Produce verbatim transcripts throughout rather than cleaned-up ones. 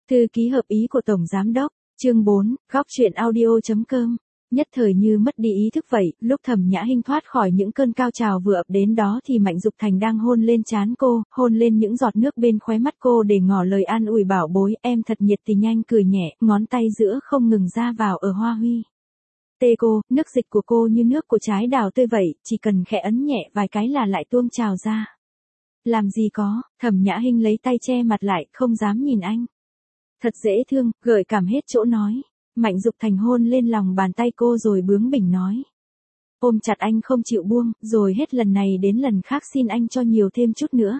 Thư ký hợp ý của Tổng Giám đốc, chương bốn, góc truyện audio.com. Nhất thời như mất đi ý thức vậy, lúc Thẩm Nhã Hinh thoát khỏi những cơn cao trào vừa ập đến đó thì Mạnh Dục Thành đang hôn lên trán cô, hôn lên những giọt nước bên khóe mắt cô để ngỏ lời an ủi bảo bối, em thật nhiệt tình. Anh cười nhẹ, ngón tay giữa không ngừng ra vào ở Hoa Huy. Tê cô, nước dịch của cô như nước của trái đào tươi vậy, chỉ cần khẽ ấn nhẹ vài cái là lại tuôn trào ra. Làm gì có, Thẩm Nhã Hinh lấy tay che mặt lại, không dám nhìn anh. Thật dễ thương, gợi cảm hết chỗ nói. Mạnh Dục Thành hôn lên lòng bàn tay cô rồi bướng bỉnh nói. Ôm chặt anh không chịu buông, rồi hết lần này đến lần khác xin anh cho nhiều thêm chút nữa.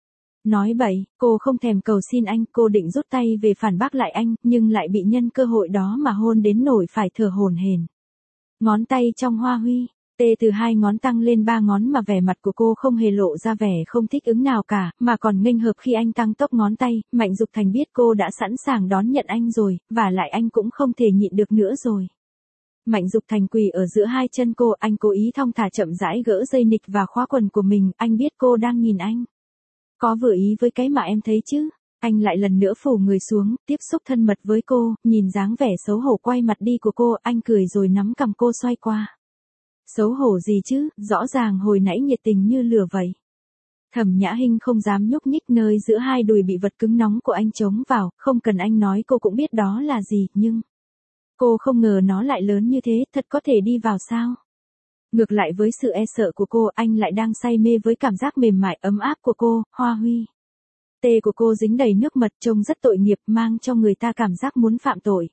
Nói bậy, cô không thèm cầu xin anh, cô định rút tay về phản bác lại anh, nhưng lại bị nhân cơ hội đó mà hôn đến nổi phải thở hổn hển. Ngón tay trong Hoa Huy, tê từ hai ngón tăng lên ba ngón mà vẻ mặt của cô không hề lộ ra vẻ không thích ứng nào cả, mà còn nghênh hợp khi anh tăng tốc ngón tay. Mạnh Dục Thành biết cô đã sẵn sàng đón nhận anh rồi, và lại anh cũng không thể nhịn được nữa rồi. Mạnh Dục Thành quỳ ở giữa hai chân cô, anh cố ý thong thả chậm rãi gỡ dây nịt và khóa quần của mình, anh biết cô đang nhìn anh. Có vừa ý với cái mà em thấy chứ? Anh lại lần nữa phủ người xuống, tiếp xúc thân mật với cô, nhìn dáng vẻ xấu hổ quay mặt đi của cô, anh cười rồi nắm cằm cô xoay qua. Xấu hổ gì chứ, rõ ràng hồi nãy nhiệt tình như lửa vậy. Thẩm Nhã Hinh không dám nhúc nhích, nơi giữa hai đùi bị vật cứng nóng của anh chống vào, không cần anh nói cô cũng biết đó là gì, nhưng cô không ngờ nó lại lớn như thế, thật có thể đi vào sao? Ngược lại với sự e sợ của cô, anh lại đang say mê với cảm giác mềm mại ấm áp của cô. Hoa Huy. Tê của cô dính đầy nước mật, trông rất tội nghiệp, mang cho người ta cảm giác muốn phạm tội.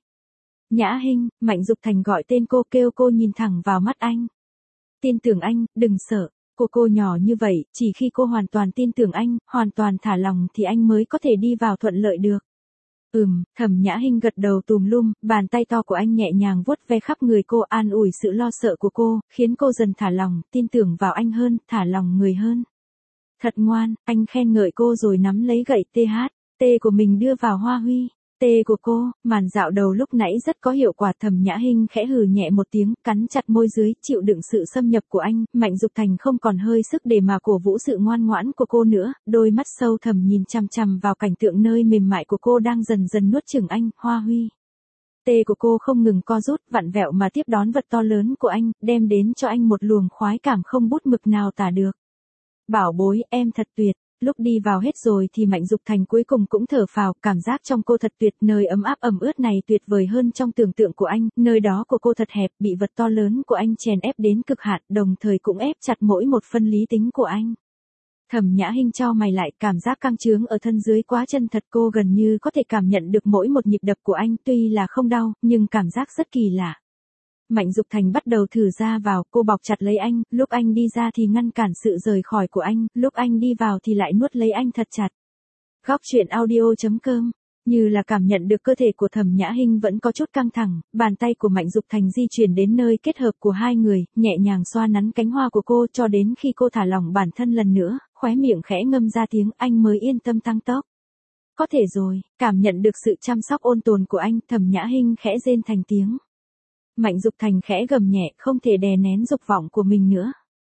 Nhã Hinh, Mạnh Dục Thành gọi tên cô, kêu cô nhìn thẳng vào mắt anh. Tin tưởng anh, đừng sợ. Cô cô nhỏ như vậy, chỉ khi cô hoàn toàn tin tưởng anh, hoàn toàn thả lòng thì anh mới có thể đi vào thuận lợi được. Ừm, Thẩm Nhã Hinh gật đầu tùm lum, bàn tay to của anh nhẹ nhàng vuốt ve khắp người cô, an ủi sự lo sợ của cô, khiến cô dần thả lòng, tin tưởng vào anh hơn, thả lòng người hơn. Thật ngoan, anh khen ngợi cô rồi nắm lấy gậy tê hát, tê của mình đưa vào Hoa Huy. Tê của cô, màn dạo đầu lúc nãy rất có hiệu quả. Thẩm Nhã Hinh khẽ hừ nhẹ một tiếng, cắn chặt môi dưới, chịu đựng sự xâm nhập của anh. Mạnh Dục Thành không còn hơi sức để mà cổ vũ sự ngoan ngoãn của cô nữa, đôi mắt sâu thẳm nhìn chằm chằm vào cảnh tượng nơi mềm mại của cô đang dần dần nuốt chửng anh. Hoa Huy. Tê của cô không ngừng co rút, vặn vẹo mà tiếp đón vật to lớn của anh, đem đến cho anh một luồng khoái cảm không bút mực nào tả được. Bảo bối, em thật tuyệt. Lúc đi vào hết rồi thì Mạnh Dục Thành cuối cùng cũng thở phào, cảm giác trong cô thật tuyệt, nơi ấm áp ẩm ướt này tuyệt vời hơn trong tưởng tượng của anh, nơi đó của cô thật hẹp, bị vật to lớn của anh chèn ép đến cực hạn, đồng thời cũng ép chặt mỗi một phân lý tính của anh. Thẩm Nhã Hinh chau mày lại, cảm giác căng trướng ở thân dưới quá chân thật, cô gần như có thể cảm nhận được mỗi một nhịp đập của anh, tuy là không đau, nhưng cảm giác rất kỳ lạ. Mạnh Dục Thành bắt đầu thử ra vào, cô bọc chặt lấy anh, lúc anh đi ra thì ngăn cản sự rời khỏi của anh, lúc anh đi vào thì lại nuốt lấy anh thật chặt. Góc truyện audio.com, như là cảm nhận được cơ thể của Thẩm Nhã Hinh vẫn có chút căng thẳng, bàn tay của Mạnh Dục Thành di chuyển đến nơi kết hợp của hai người, nhẹ nhàng xoa nắn cánh hoa của cô cho đến khi cô thả lỏng bản thân lần nữa, khóe miệng khẽ ngâm ra tiếng, anh mới yên tâm tăng tốc. Có thể rồi, cảm nhận được sự chăm sóc ôn tồn của anh, Thẩm Nhã Hinh khẽ rên thành tiếng. Mạnh Dục Thành khẽ gầm nhẹ, không thể đè nén dục vọng của mình nữa.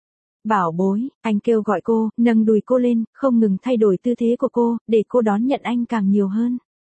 Bảo bối, anh kêu gọi cô, nâng đùi cô lên, không ngừng thay đổi tư thế của cô, để cô đón nhận anh càng nhiều hơn.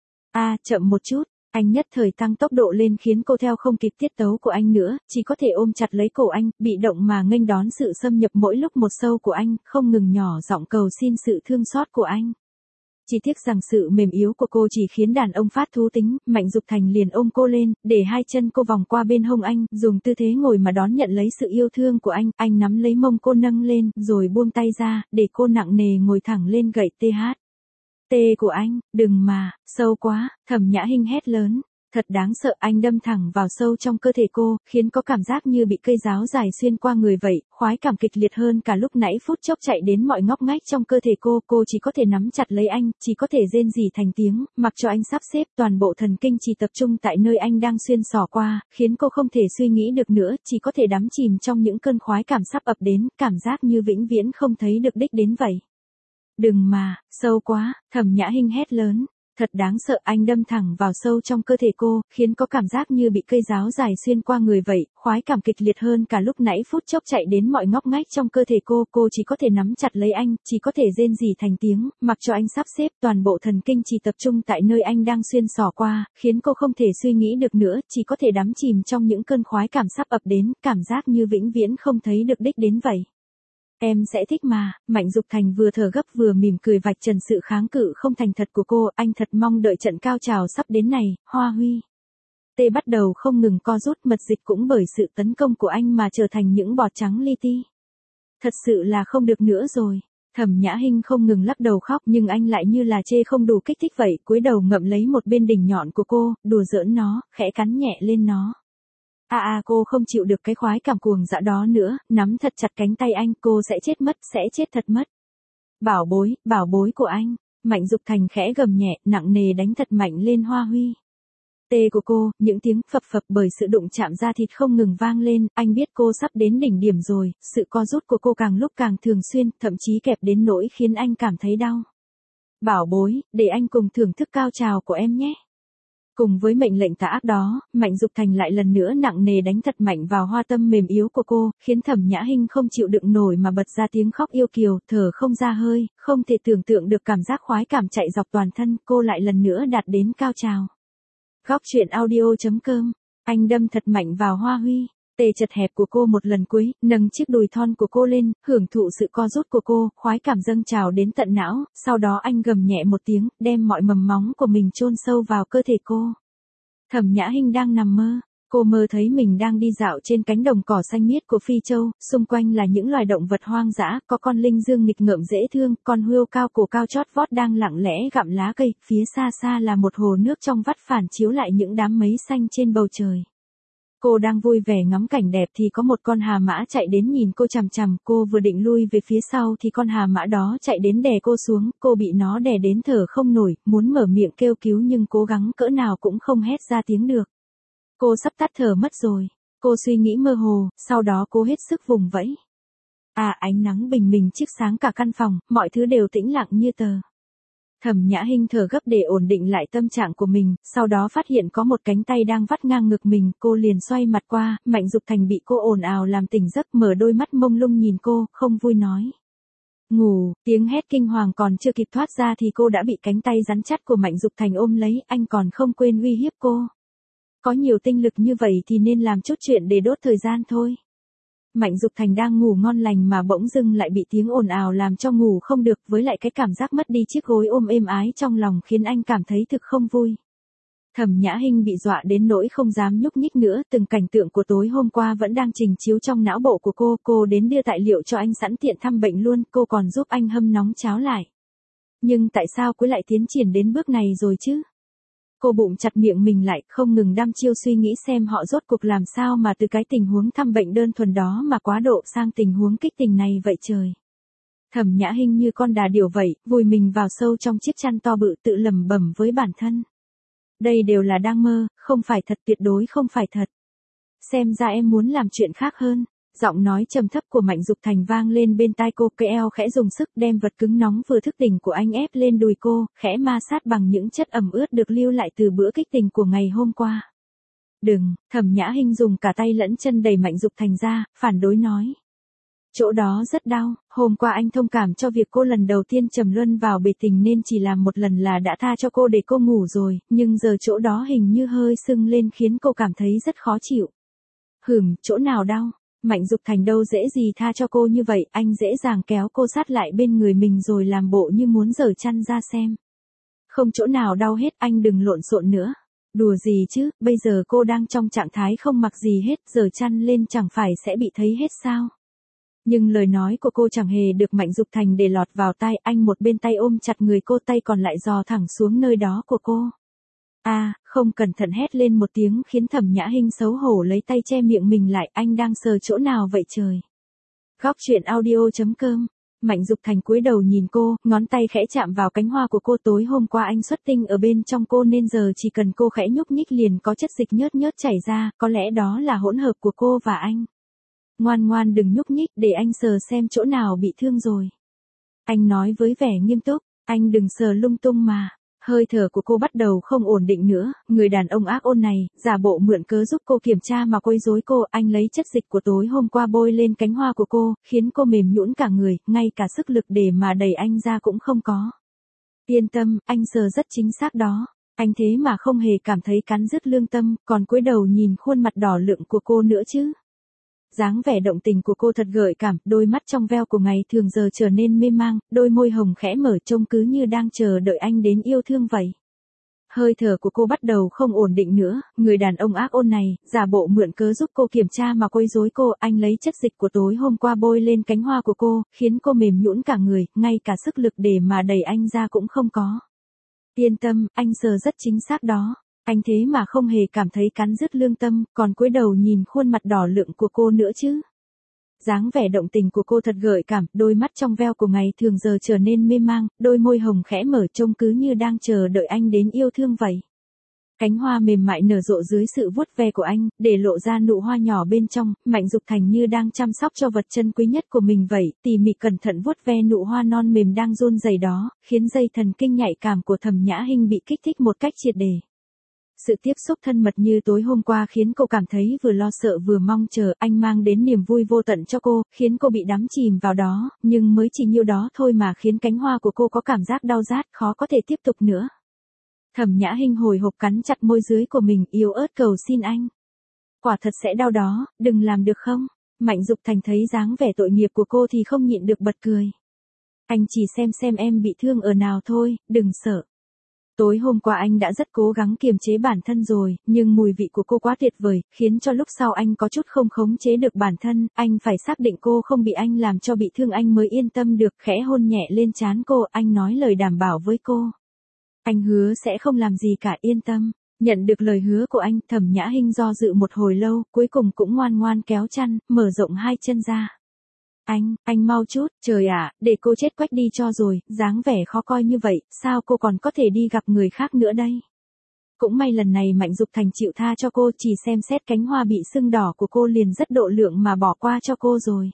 À, chậm một chút, anh nhất thời tăng tốc độ lên khiến cô theo không kịp tiết tấu của anh nữa, chỉ có thể ôm chặt lấy cổ anh, bị động mà nghênh đón sự xâm nhập mỗi lúc một sâu của anh, không ngừng nhỏ giọng cầu xin sự thương xót của anh. Chỉ tiếc rằng sự mềm yếu của cô chỉ khiến đàn ông phát thú tính, Mạnh Dục Thành liền ôm cô lên, để hai chân cô vòng qua bên hông anh, dùng tư thế ngồi mà đón nhận lấy sự yêu thương của anh, anh nắm lấy mông cô nâng lên, rồi buông tay ra, để cô nặng nề ngồi thẳng lên gậy tê hát. Tê của anh, đừng mà, sâu quá, Thẩm Nhã Hinh hét lớn. Thật đáng sợ, anh đâm thẳng vào sâu trong cơ thể cô, khiến có cảm giác như bị cây giáo dài xuyên qua người vậy, khoái cảm kịch liệt hơn cả lúc nãy, phút chốc chạy đến mọi ngóc ngách trong cơ thể cô, cô chỉ có thể nắm chặt lấy anh, chỉ có thể rên rỉ thành tiếng, mặc cho anh sắp xếp, toàn bộ thần kinh chỉ tập trung tại nơi anh đang xuyên xỏ qua, khiến cô không thể suy nghĩ được nữa, chỉ có thể đắm chìm trong những cơn khoái cảm sắp ập đến, cảm giác như vĩnh viễn không thấy được đích đến vậy. Đừng mà, sâu quá, Thẩm Nhã Hinh hét lớn. Thật đáng sợ, anh đâm thẳng vào sâu trong cơ thể cô, khiến có cảm giác như bị cây giáo dài xuyên qua người vậy, khoái cảm kịch liệt hơn cả lúc nãy phút chốc chạy đến mọi ngóc ngách trong cơ thể cô, cô chỉ có thể nắm chặt lấy anh, chỉ có thể rên rỉ thành tiếng, mặc cho anh sắp xếp, toàn bộ thần kinh chỉ tập trung tại nơi anh đang xuyên xỏ qua, khiến cô không thể suy nghĩ được nữa, chỉ có thể đắm chìm trong những cơn khoái cảm sắp ập đến, cảm giác như vĩnh viễn không thấy được đích đến vậy. Em sẽ thích mà, Mạnh Dục Thành vừa thở gấp vừa mỉm cười vạch trần sự kháng cự không thành thật của cô, anh thật mong đợi trận cao trào sắp đến này, Hoa Huy. Tê bắt đầu không ngừng co rút, mật dịch cũng bởi sự tấn công của anh mà trở thành những bọt trắng li ti. Thật sự là không được nữa rồi. Thẩm Nhã Hinh không ngừng lắc đầu khóc nhưng anh lại như là chê không đủ kích thích vậy, cúi đầu ngậm lấy một bên đỉnh nhọn của cô, đùa giỡn nó, khẽ cắn nhẹ lên nó. À à cô không chịu được cái khoái cảm cuồng dã đó nữa, nắm thật chặt cánh tay anh, cô sẽ chết mất, sẽ chết thật mất. Bảo bối, bảo bối của anh, Mạnh Dục Thành khẽ gầm nhẹ, nặng nề đánh thật mạnh lên Hoa Huy. Tê của cô, những tiếng phập phập bởi sự đụng chạm da thịt không ngừng vang lên, anh biết cô sắp đến đỉnh điểm rồi, sự co rút của cô càng lúc càng thường xuyên, thậm chí kẹp đến nỗi khiến anh cảm thấy đau. Bảo bối, để anh cùng thưởng thức cao trào của em nhé. Cùng với mệnh lệnh tà ác đó, Mạnh Dục Thành lại lần nữa nặng nề đánh thật mạnh vào hoa tâm mềm yếu của cô, khiến Thẩm Nhã Hinh không chịu đựng nổi mà bật ra tiếng khóc yêu kiều, thở không ra hơi, không thể tưởng tượng được cảm giác khoái cảm chạy dọc toàn thân, cô lại lần nữa đạt đến cao trào. Góc truyện audio chấm com, anh đâm thật mạnh vào Hoa Huy. Tê chật hẹp của cô một lần cuối, nâng chiếc đùi thon của cô lên, hưởng thụ sự co rút của cô, khoái cảm dâng trào đến tận não, sau đó anh gầm nhẹ một tiếng, đem mọi mầm móng của mình chôn sâu vào cơ thể cô. Thẩm Nhã Hinh đang nằm mơ, cô mơ thấy mình đang đi dạo trên cánh đồng cỏ xanh miết của Phi Châu, xung quanh là những loài động vật hoang dã, có con linh dương nghịch ngợm dễ thương, con hươu cao cổ cao chót vót đang lặng lẽ gặm lá cây, phía xa xa là một hồ nước trong vắt phản chiếu lại những đám mây xanh trên bầu trời. Cô đang vui vẻ ngắm cảnh đẹp thì có một con hà mã chạy đến nhìn cô chằm chằm, cô vừa định lui về phía sau thì con hà mã đó chạy đến đè cô xuống, cô bị nó đè đến thở không nổi, muốn mở miệng kêu cứu nhưng cố gắng cỡ nào cũng không hét ra tiếng được. Cô sắp tắt thở mất rồi, cô suy nghĩ mơ hồ, sau đó cô hết sức vùng vẫy. À ánh nắng bình minh chiếu sáng cả căn phòng, mọi thứ đều tĩnh lặng như tờ. Thẩm Nhã Hinh thở gấp để ổn định lại tâm trạng của mình, sau đó phát hiện có một cánh tay đang vắt ngang ngực mình, cô liền xoay mặt qua, Mạnh Dục Thành bị cô ồn ào làm tỉnh giấc, mở đôi mắt mông lung nhìn cô, không vui nói. Ngủ, tiếng hét kinh hoàng còn chưa kịp thoát ra thì cô đã bị cánh tay rắn chắc của Mạnh Dục Thành ôm lấy, anh còn không quên uy hiếp cô. Có nhiều tinh lực như vậy thì nên làm chút chuyện để đốt thời gian thôi. Mạnh Dục Thành đang ngủ ngon lành mà bỗng dưng lại bị tiếng ồn ào làm cho ngủ không được, với lại cái cảm giác mất đi chiếc gối ôm êm ái trong lòng khiến anh cảm thấy thực không vui. Thẩm Nhã Hinh bị dọa đến nỗi không dám nhúc nhích nữa, từng cảnh tượng của tối hôm qua vẫn đang trình chiếu trong não bộ của cô, cô đến đưa tài liệu cho anh sẵn tiện thăm bệnh luôn, cô còn giúp anh hâm nóng cháo lại. Nhưng tại sao cô lại tiến triển đến bước này rồi chứ? Cô bụng chặt miệng mình lại, không ngừng đăm chiêu suy nghĩ xem họ rốt cuộc làm sao mà từ cái tình huống thăm bệnh đơn thuần đó mà quá độ sang tình huống kích tình này vậy trời. Thẩm Nhã Hinh như con đà điểu vậy, vùi mình vào sâu trong chiếc chăn to bự tự lẩm bẩm với bản thân. Đây đều là đang mơ, không phải thật, tuyệt đối không phải thật. Xem ra em muốn làm chuyện khác hơn. Giọng nói trầm thấp của Mạnh Dục Thành vang lên bên tai cô, cái eo khẽ dùng sức đem vật cứng nóng vừa thức tỉnh của anh ép lên đùi cô, khẽ ma sát bằng những chất ẩm ướt được lưu lại từ bữa kích tình của ngày hôm qua. Đừng, Thẩm Nhã Hinh dùng cả tay lẫn chân đẩy Mạnh Dục Thành ra, phản đối nói. Chỗ đó rất đau, hôm qua anh thông cảm cho việc cô lần đầu tiên trầm luân vào bể tình nên chỉ làm một lần là đã tha cho cô để cô ngủ rồi, nhưng giờ chỗ đó hình như hơi sưng lên khiến cô cảm thấy rất khó chịu. Hửm, chỗ nào đau? Mạnh Dục Thành đâu dễ gì tha cho cô như vậy, anh dễ dàng kéo cô sát lại bên người mình rồi làm bộ như muốn giở chăn ra xem. Không chỗ nào đau hết, anh đừng lộn xộn nữa. Đùa gì chứ, bây giờ cô đang trong trạng thái không mặc gì hết, giở chăn lên chẳng phải sẽ bị thấy hết sao? Nhưng lời nói của cô chẳng hề được Mạnh Dục Thành để lọt vào tai, anh một bên tay ôm chặt người cô, tay còn lại dò thẳng xuống nơi đó của cô. À, không cẩn thận hét lên một tiếng khiến Thẩm Nhã Hinh xấu hổ lấy tay che miệng mình lại, anh đang sờ chỗ nào vậy trời? Góc truyện audio chấm com, Mạnh Dục Thành cúi đầu nhìn cô, ngón tay khẽ chạm vào cánh hoa của cô, tối hôm qua anh xuất tinh ở bên trong cô nên giờ chỉ cần cô khẽ nhúc nhích liền có chất dịch nhớt nhớt chảy ra, có lẽ đó là hỗn hợp của cô và anh. Ngoan ngoan đừng nhúc nhích để anh sờ xem chỗ nào bị thương rồi. Anh nói với vẻ nghiêm túc, anh đừng sờ lung tung mà. Hơi thở của cô bắt đầu không ổn định nữa, người đàn ông ác ôn này, giả bộ mượn cớ giúp cô kiểm tra mà quấy rối cô, anh lấy chất dịch của tối hôm qua bôi lên cánh hoa của cô, khiến cô mềm nhũn cả người, ngay cả sức lực để mà đẩy anh ra cũng không có. Yên tâm, anh sờ rất chính xác đó. Anh thế mà không hề cảm thấy cắn rứt lương tâm, còn cúi đầu nhìn khuôn mặt đỏ lựng của cô nữa chứ. Dáng vẻ động tình của cô thật gợi cảm, đôi mắt trong veo của ngày thường giờ trở nên mê mang, đôi môi hồng khẽ mở trông cứ như đang chờ đợi anh đến yêu thương vậy. Hơi thở của cô bắt đầu không ổn định nữa, người đàn ông ác ôn này, giả bộ mượn cớ giúp cô kiểm tra mà quấy rối cô, anh lấy chất dịch của tối hôm qua bôi lên cánh hoa của cô, khiến cô mềm nhũn cả người, ngay cả sức lực để mà đẩy anh ra cũng không có. Yên tâm, anh sờ rất chính xác đó. Anh thế mà không hề cảm thấy cắn rứt lương tâm, còn cúi đầu nhìn khuôn mặt đỏ lựng của cô nữa chứ. Dáng vẻ động tình của cô thật gợi cảm, đôi mắt trong veo của ngày thường giờ trở nên mê mang, đôi môi hồng khẽ mở trông cứ như đang chờ đợi anh đến yêu thương vậy. Cánh hoa mềm mại nở rộ dưới sự vuốt ve của anh, để lộ ra nụ hoa nhỏ bên trong, Mạnh Dục Thành như đang chăm sóc cho vật chân quý nhất của mình vậy, tỉ mỉ cẩn thận vuốt ve nụ hoa non mềm đang run rẩy đó, khiến dây thần kinh nhạy cảm của Thẩm Nhã Hinh bị kích thích một cách triệt để. Sự tiếp xúc thân mật như tối hôm qua khiến cô cảm thấy vừa lo sợ vừa mong chờ, anh mang đến niềm vui vô tận cho cô, khiến cô bị đắm chìm vào đó, nhưng mới chỉ nhiêu đó thôi mà khiến cánh hoa của cô có cảm giác đau rát, khó có thể tiếp tục nữa. Thẩm Nhã Hinh hồi hộp cắn chặt môi dưới của mình, yếu ớt cầu xin anh. Quả thật sẽ đau đó, đừng làm được không? Mạnh Dục Thành thấy dáng vẻ tội nghiệp của cô thì không nhịn được bật cười. Anh chỉ xem xem em bị thương ở nào thôi, đừng sợ. Tối hôm qua anh đã rất cố gắng kiềm chế bản thân rồi, nhưng mùi vị của cô quá tuyệt vời, khiến cho lúc sau anh có chút không khống chế được bản thân, anh phải xác định cô không bị anh làm cho bị thương anh mới yên tâm được, khẽ hôn nhẹ lên trán cô, anh nói lời đảm bảo với cô. Anh hứa sẽ không làm gì cả, yên tâm. Nhận được lời hứa của anh, Thẩm Nhã Hinh do dự một hồi lâu, cuối cùng cũng ngoan ngoan kéo chăn, mở rộng hai chân ra. Anh, anh mau chút, trời ạ, để cô chết quách đi cho rồi, dáng vẻ khó coi như vậy, sao cô còn có thể đi gặp người khác nữa đây? Cũng may lần này Mạnh Dục Thành chịu tha cho cô, chỉ xem xét cánh hoa bị sưng đỏ của cô liền rất độ lượng mà bỏ qua cho cô rồi.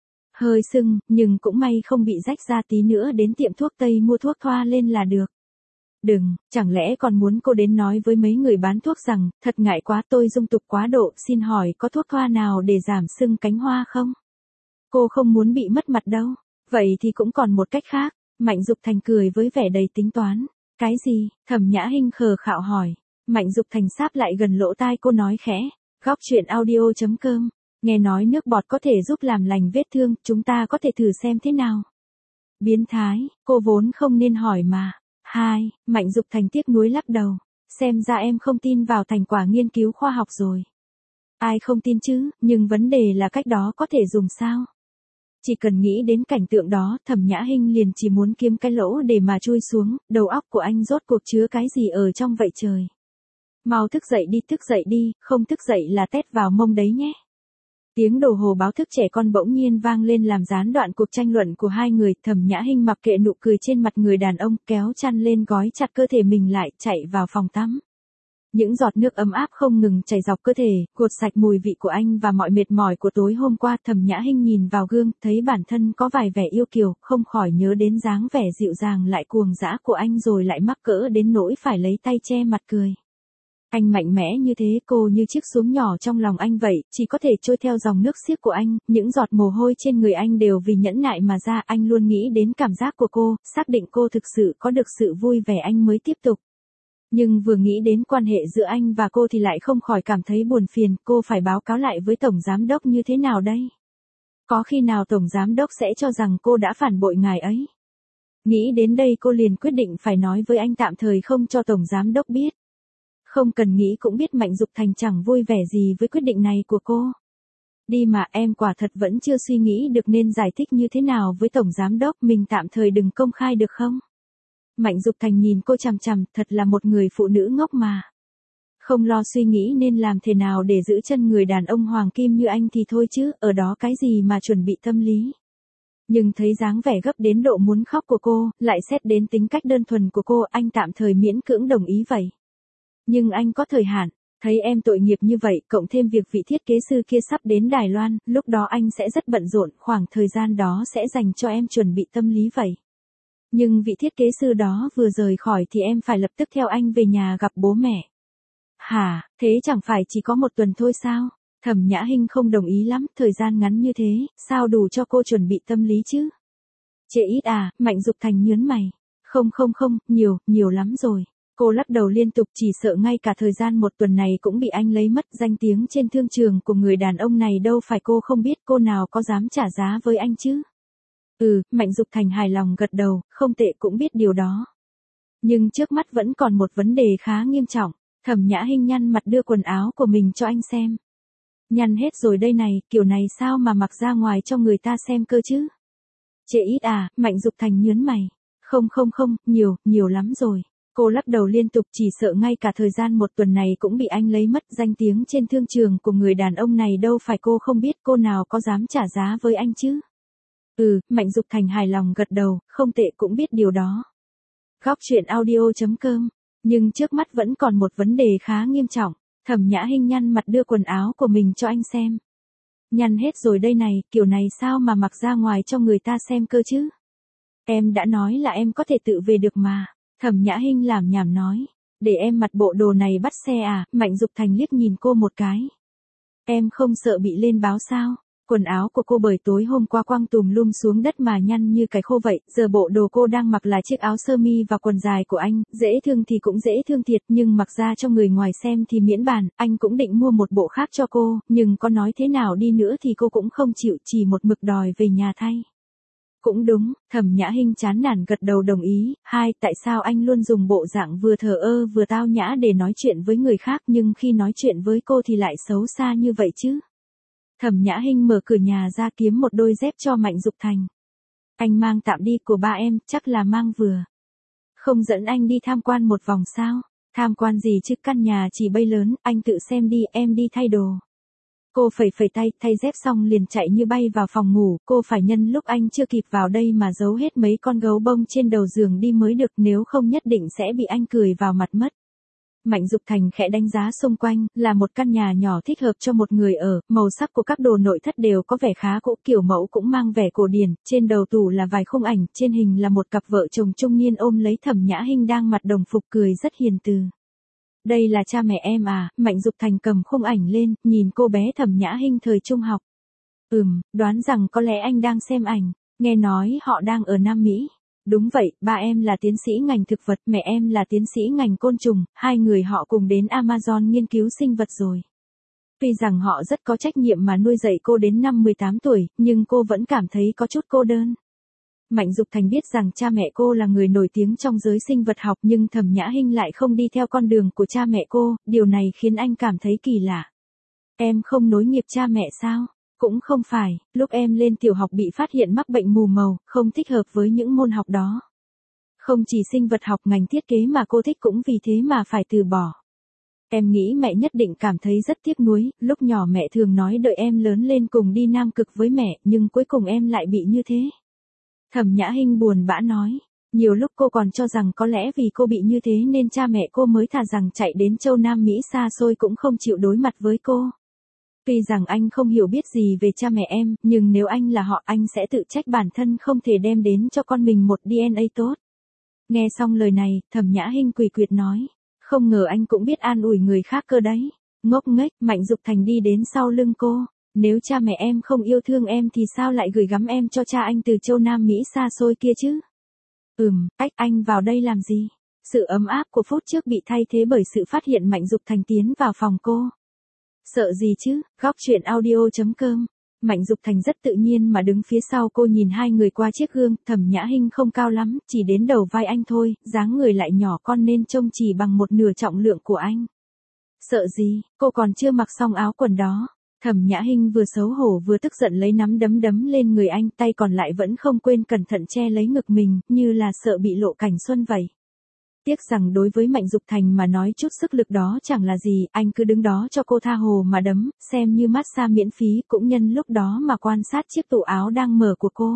Hơi sưng, nhưng cũng may không bị rách ra, tí nữa đến tiệm thuốc Tây mua thuốc thoa lên là được. Đừng, chẳng lẽ còn muốn cô đến nói với mấy người bán thuốc rằng, thật ngại quá, tôi dung tục quá độ, xin hỏi có thuốc thoa nào để giảm sưng cánh hoa không? Cô không muốn bị mất mặt đâu. Vậy thì cũng còn một cách khác. Mạnh Dục Thành cười với vẻ đầy tính toán. Cái gì? Thẩm Nhã Hinh khờ khạo hỏi. Mạnh Dục Thành sáp lại gần lỗ tai cô nói khẽ. Góc truyện audio chấm com. Nghe nói nước bọt có thể giúp làm lành vết thương, chúng ta có thể thử xem thế nào. Biến thái, cô vốn không nên hỏi mà. Hai, Mạnh Dục Thành tiếc nuối lắc đầu. Xem ra em không tin vào thành quả nghiên cứu khoa học rồi. Ai không tin chứ, nhưng vấn đề là cách đó có thể dùng sao? Chỉ cần nghĩ đến cảnh tượng đó, Thẩm Nhã Hinh liền chỉ muốn kiếm cái lỗ để mà chui xuống, đầu óc của anh rốt cuộc chứa cái gì ở trong vậy trời. Mau thức dậy đi, thức dậy đi, không thức dậy là tét vào mông đấy nhé. Tiếng đồng hồ báo thức trẻ con bỗng nhiên vang lên làm gián đoạn cuộc tranh luận của hai người, Thẩm Nhã Hinh mặc kệ nụ cười trên mặt người đàn ông, kéo chăn lên gói chặt cơ thể mình lại, chạy vào phòng tắm. Những giọt nước ấm áp không ngừng chảy dọc cơ thể, gột sạch mùi vị của anh và mọi mệt mỏi của tối hôm qua. Thẩm Nhã Hinh nhìn vào gương, thấy bản thân có vài vẻ yêu kiều, không khỏi nhớ đến dáng vẻ dịu dàng lại cuồng dã của anh rồi lại mắc cỡ đến nỗi phải lấy tay che mặt cười. Anh mạnh mẽ như thế, cô như chiếc xuồng nhỏ trong lòng anh vậy, chỉ có thể trôi theo dòng nước xiết của anh, những giọt mồ hôi trên người anh đều vì nhẫn nại mà ra. Anh luôn nghĩ đến cảm giác của cô, xác định cô thực sự có được sự vui vẻ anh mới tiếp tục. Nhưng vừa nghĩ đến quan hệ giữa anh và cô thì lại không khỏi cảm thấy buồn phiền, cô phải báo cáo lại với Tổng Giám Đốc như thế nào đây? Có khi nào Tổng Giám Đốc sẽ cho rằng cô đã phản bội ngài ấy? Nghĩ đến đây cô liền quyết định phải nói với anh tạm thời không cho Tổng Giám Đốc biết. Không cần nghĩ cũng biết Mạnh Dục Thành chẳng vui vẻ gì với quyết định này của cô. Đi mà, em quả thật vẫn chưa suy nghĩ được nên giải thích như thế nào với Tổng Giám Đốc, mình tạm thời đừng công khai được không? Mạnh Dục Thành nhìn cô chằm chằm, thật là một người phụ nữ ngốc mà. Không lo suy nghĩ nên làm thế nào để giữ chân người đàn ông hoàng kim như anh thì thôi chứ, ở đó cái gì mà chuẩn bị tâm lý. Nhưng thấy dáng vẻ gấp đến độ muốn khóc của cô, lại xét đến tính cách đơn thuần của cô, anh tạm thời miễn cưỡng đồng ý vậy. Nhưng anh có thời hạn, thấy em tội nghiệp như vậy, cộng thêm việc vị thiết kế sư kia sắp đến Đài Loan, lúc đó anh sẽ rất bận rộn, khoảng thời gian đó sẽ dành cho em chuẩn bị tâm lý vậy. Nhưng vị thiết kế sư đó vừa rời khỏi thì em phải lập tức theo anh về nhà gặp bố mẹ. Hả, thế chẳng phải chỉ có một tuần thôi sao? Thẩm Nhã Hinh không đồng ý lắm, thời gian ngắn như thế, sao đủ cho cô chuẩn bị tâm lý chứ? Trễ ít à, Mạnh Dục Thành nhớn mày. Không không không, nhiều, nhiều lắm rồi. Cô lắc đầu liên tục, chỉ sợ ngay cả thời gian một tuần này cũng bị anh lấy mất. Danh tiếng trên thương trường của người đàn ông này đâu phải cô không biết, cô nào có dám trả giá với anh chứ? Ừ, Mạnh Dục Thành hài lòng gật đầu, không tệ, cũng biết điều đó. Nhưng trước mắt vẫn còn một vấn đề khá nghiêm trọng. Thẩm Nhã Hinh nhăn mặt đưa quần áo của mình cho anh xem. Nhăn hết rồi đây này, kiểu này sao mà mặc ra ngoài cho người ta xem cơ chứ? Trễ ít à, Mạnh Dục Thành nhớn mày. Không không không, nhiều, nhiều lắm rồi. Cô lắc đầu liên tục, chỉ sợ ngay cả thời gian một tuần này cũng bị anh lấy mất. Danh tiếng trên thương trường của người đàn ông này đâu phải cô không biết, cô nào có dám trả giá với anh chứ? Ừ, Mạnh Dục Thành hài lòng gật đầu, không tệ, cũng biết điều đó. Góc truyện audio chấm com. Nhưng trước mắt vẫn còn một vấn đề khá nghiêm trọng. Thẩm Nhã Hinh nhăn mặt đưa quần áo của mình cho anh xem. Nhăn hết rồi đây này, kiểu này sao mà mặc ra ngoài cho người ta xem cơ chứ? Em đã nói là em có thể tự về được mà. Thẩm Nhã Hinh làm nhảm nói. Để em mặc bộ đồ này bắt xe à? Mạnh Dục Thành liếc nhìn cô một cái. Em không sợ bị lên báo sao? Quần áo của cô bởi tối hôm qua quăng tùm lum xuống đất mà nhăn như cái khô vậy, giờ bộ đồ cô đang mặc là chiếc áo sơ mi và quần dài của anh, dễ thương thì cũng dễ thương thiệt, nhưng mặc ra cho người ngoài xem thì miễn bàn, anh cũng định mua một bộ khác cho cô, nhưng có nói thế nào đi nữa thì cô cũng không chịu, chỉ một mực đòi về nhà thay. Cũng đúng, Thẩm Nhã Hinh chán nản gật đầu đồng ý. Hai, tại sao anh luôn dùng bộ dạng vừa thờ ơ vừa tao nhã để nói chuyện với người khác, nhưng khi nói chuyện với cô thì lại xấu xa như vậy chứ? Thẩm Nhã Hinh mở cửa nhà ra kiếm một đôi dép cho Mạnh Dục Thành. Anh mang tạm đi, của ba em, chắc là mang vừa. Không dẫn anh đi tham quan một vòng sao? Tham quan gì chứ, căn nhà chỉ bay lớn, anh tự xem đi, em đi thay đồ. Cô phẩy phẩy tay, thay dép xong liền chạy như bay vào phòng ngủ, cô phải nhân lúc anh chưa kịp vào đây mà giấu hết mấy con gấu bông trên đầu giường đi mới được, nếu không nhất định sẽ bị anh cười vào mặt mất. Mạnh Dục Thành khẽ đánh giá xung quanh, là một căn nhà nhỏ thích hợp cho một người ở, màu sắc của các đồ nội thất đều có vẻ khá cũ, kiểu mẫu cũng mang vẻ cổ điển, trên đầu tủ là vài khung ảnh, trên hình là một cặp vợ chồng trung niên ôm lấy Thẩm Nhã Hinh đang mặc đồng phục cười rất hiền từ. Đây là cha mẹ em à? Mạnh Dục Thành cầm khung ảnh lên, nhìn cô bé Thẩm Nhã Hinh thời trung học. Ừm, đoán rằng có lẽ anh đang xem ảnh, nghe nói họ đang ở Nam Mỹ. Đúng vậy, ba em là tiến sĩ ngành thực vật, mẹ em là tiến sĩ ngành côn trùng, hai người họ cùng đến Amazon nghiên cứu sinh vật rồi. Tuy rằng họ rất có trách nhiệm mà nuôi dạy cô đến năm mười tám tuổi, nhưng cô vẫn cảm thấy có chút cô đơn. Mạnh Dục Thành biết rằng cha mẹ cô là người nổi tiếng trong giới sinh vật học, nhưng Thẩm Nhã Hinh lại không đi theo con đường của cha mẹ cô, điều này khiến anh cảm thấy kỳ lạ. Em không nối nghiệp cha mẹ sao? Cũng không phải, lúc em lên tiểu học bị phát hiện mắc bệnh mù màu, không thích hợp với những môn học đó. Không chỉ sinh vật học, ngành thiết kế mà cô thích cũng vì thế mà phải từ bỏ. Em nghĩ mẹ nhất định cảm thấy rất tiếc nuối, lúc nhỏ mẹ thường nói đợi em lớn lên cùng đi Nam Cực với mẹ, nhưng cuối cùng em lại bị như thế. Thẩm Nhã Hinh buồn bã nói, nhiều lúc cô còn cho rằng có lẽ vì cô bị như thế nên cha mẹ cô mới thà rằng chạy đến châu Nam Mỹ xa xôi cũng không chịu đối mặt với cô. Tuy rằng anh không hiểu biết gì về cha mẹ em, nhưng nếu anh là họ, anh sẽ tự trách bản thân không thể đem đến cho con mình một đê en a tốt. Nghe xong lời này, Thẩm Nhã Hinh quỳ quyệt nói, không ngờ anh cũng biết an ủi người khác cơ đấy. Ngốc nghếch. Mạnh Dục Thành đi đến sau lưng cô. Nếu cha mẹ em không yêu thương em thì sao lại gửi gắm em cho cha anh từ châu Nam Mỹ xa xôi kia chứ? Ừm, cách anh vào đây làm gì? Sự ấm áp của phút trước bị thay thế bởi sự phát hiện Mạnh Dục Thành tiến vào phòng cô. Sợ gì chứ? Góc truyện audio chấm com. Mạnh Dục Thành rất tự nhiên mà đứng phía sau cô, nhìn hai người qua chiếc gương. Thẩm Nhã Hinh không cao lắm, chỉ đến đầu vai anh thôi, dáng người lại nhỏ con nên trông chỉ bằng một nửa trọng lượng của anh. Sợ gì? Cô còn chưa mặc xong áo quần đó. Thẩm Nhã Hinh vừa xấu hổ vừa tức giận lấy nắm đấm đấm lên người anh, tay còn lại vẫn không quên cẩn thận che lấy ngực mình, như là sợ bị lộ cảnh xuân vậy. Tiếc rằng đối với Mạnh Dục Thành mà nói chút sức lực đó chẳng là gì, anh cứ đứng đó cho cô tha hồ mà đấm, xem như massage miễn phí, cũng nhân lúc đó mà quan sát chiếc tủ áo đang mở của cô.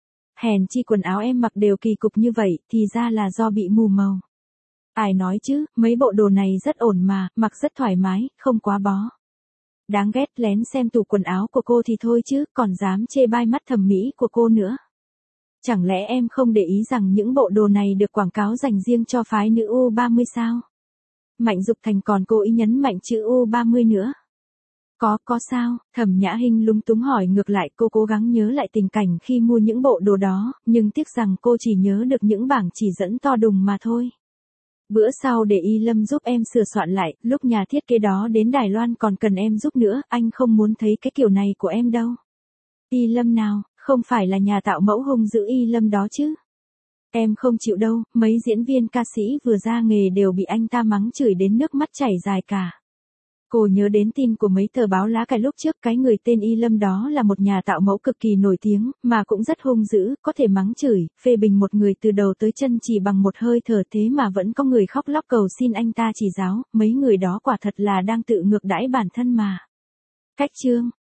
Hèn chi quần áo em mặc đều kỳ cục như vậy, thì ra là do bị mù màu. Ai nói chứ, mấy bộ đồ này rất ổn mà, mặc rất thoải mái, không quá bó. Đáng ghét, lén xem tủ quần áo của cô thì thôi chứ, còn dám chê bai mắt thẩm mỹ của cô nữa. Chẳng lẽ em không để ý rằng những bộ đồ này được quảng cáo dành riêng cho phái nữ U ba mươi sao? Mạnh Dục Thành còn cố ý nhấn mạnh chữ U ba mươi nữa. Có, có sao? Thẩm Nhã Hinh lúng túng hỏi ngược lại, cô cố gắng nhớ lại tình cảnh khi mua những bộ đồ đó, nhưng tiếc rằng cô chỉ nhớ được những bảng chỉ dẫn to đùng mà thôi. Bữa sau để Y Lâm giúp em sửa soạn lại, lúc nhà thiết kế đó đến Đài Loan còn cần em giúp nữa, anh không muốn thấy cái kiểu này của em đâu. Y Lâm nào, không phải là nhà tạo mẫu hung dữ Y Lâm đó chứ? Em không chịu đâu, mấy diễn viên ca sĩ vừa ra nghề đều bị anh ta mắng chửi đến nước mắt chảy dài cả. Cô nhớ đến tin của mấy tờ báo lá cải lúc trước, cái người tên Y Lâm đó là một nhà tạo mẫu cực kỳ nổi tiếng, mà cũng rất hung dữ, có thể mắng chửi, phê bình một người từ đầu tới chân chỉ bằng một hơi thở, thế mà vẫn có người khóc lóc cầu xin anh ta chỉ giáo, mấy người đó quả thật là đang tự ngược đãi bản thân mà. Cách chương